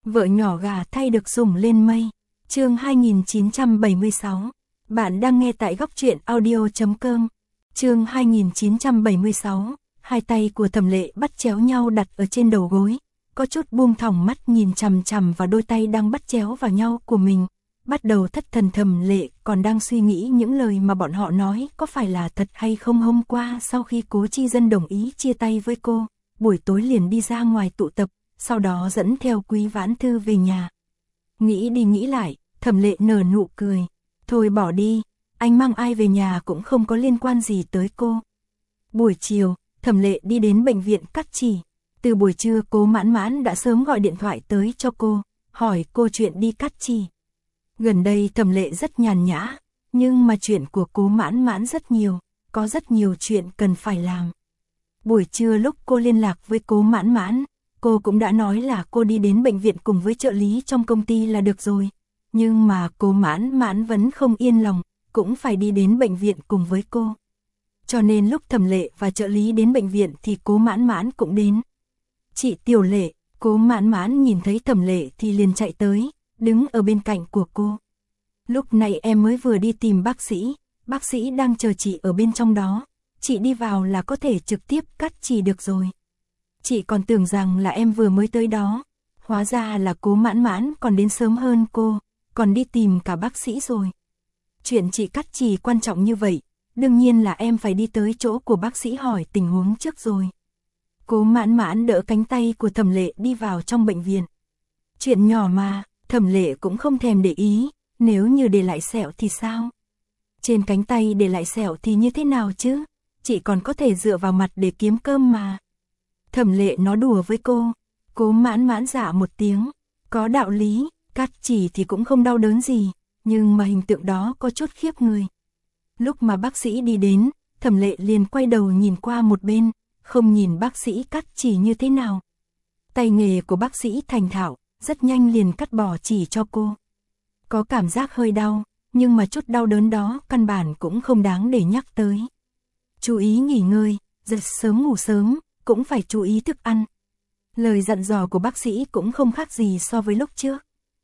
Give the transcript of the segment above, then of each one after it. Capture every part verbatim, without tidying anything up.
Vợ nhỏ gà thay được sủng lên mây. Chương hai nghìn chín trăm bảy mươi sáu. Bạn đang nghe tại góc truyện audio chấm com. Chương hai nghìn chín trăm bảy mươi sáu. Hai tay của Thẩm Lệ bắt chéo nhau đặt ở trên đầu gối, có chút buông thõng mắt nhìn chằm chằm vào đôi tay đang bắt chéo vào nhau của mình. Bắt đầu thất thần. Thẩm Lệ còn đang suy nghĩ những lời mà bọn họ nói có phải là thật hay không. Hôm qua sau khi Cố Chi Dân đồng ý chia tay với cô, buổi tối liền đi ra ngoài tụ tập, sau đó dẫn theo Quý Vãn Thư về nhà. Nghĩ đi nghĩ lại, Thẩm Lệ nở nụ cười. Thôi bỏ đi, anh mang ai về nhà cũng không có liên quan gì tới cô. Buổi chiều, Thẩm Lệ đi đến bệnh viện cắt chỉ. Từ buổi trưa Cố Mãn Mãn đã sớm gọi điện thoại tới cho cô, hỏi cô chuyện đi cắt chỉ. Gần đây Thẩm Lệ rất nhàn nhã, nhưng mà chuyện của Cố Mãn Mãn rất nhiều, có rất nhiều chuyện cần phải làm. Buổi trưa lúc cô liên lạc với Cố Mãn Mãn, cô cũng đã nói là cô đi đến bệnh viện cùng với trợ lý trong công ty là được rồi. Nhưng mà Cố Mãn Mãn vẫn không yên lòng, cũng phải đi đến bệnh viện cùng với cô. Cho nên lúc Thẩm Lệ và trợ lý đến bệnh viện thì Cố Mãn Mãn cũng đến. Chị Tiểu Lệ, Cố Mãn Mãn nhìn thấy Thẩm Lệ thì liền chạy tới, đứng ở bên cạnh của cô. Lúc này em mới vừa đi tìm bác sĩ, bác sĩ đang chờ chị ở bên trong đó. Chị đi vào là có thể trực tiếp cắt chỉ được rồi. Chị còn tưởng rằng là em vừa mới tới đó. Hóa ra là Cố Mãn Mãn còn đến sớm hơn cô, còn đi tìm cả bác sĩ rồi. Chuyện chị cắt chỉ quan trọng như vậy, đương nhiên là em phải đi tới chỗ của bác sĩ hỏi tình huống trước rồi. Cố Mãn Mãn đỡ cánh tay của Thẩm Lệ đi vào trong bệnh viện. Chuyện nhỏ mà, Thẩm Lệ cũng không thèm để ý, nếu như để lại sẹo thì sao? Trên cánh tay để lại sẹo thì như thế nào chứ? Chị còn có thể dựa vào mặt để kiếm cơm mà. Thẩm Lệ nói đùa với cô. Cố Mãn Mãn dạ một tiếng. Có đạo lý, cắt chỉ thì cũng không đau đớn gì, nhưng mà hình tượng đó có chút khiếp người. Lúc mà bác sĩ đi đến, Thẩm Lệ liền quay đầu nhìn qua một bên, không nhìn bác sĩ cắt chỉ như thế nào. Tay nghề của bác sĩ thành thạo, rất nhanh liền cắt bỏ chỉ cho cô. Có cảm giác hơi đau, nhưng mà chút đau đớn đó căn bản cũng không đáng để nhắc tới. Chú ý nghỉ ngơi, giấc sớm ngủ sớm, cũng phải chú ý thức ăn. Lời dặn dò của bác sĩ cũng không khác gì so với lúc trước.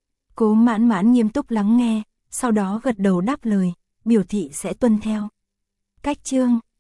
Cố Mãn Mãn nghiêm túc lắng nghe, sau đó gật đầu đáp lời, biểu thị sẽ tuân theo. Cách chương,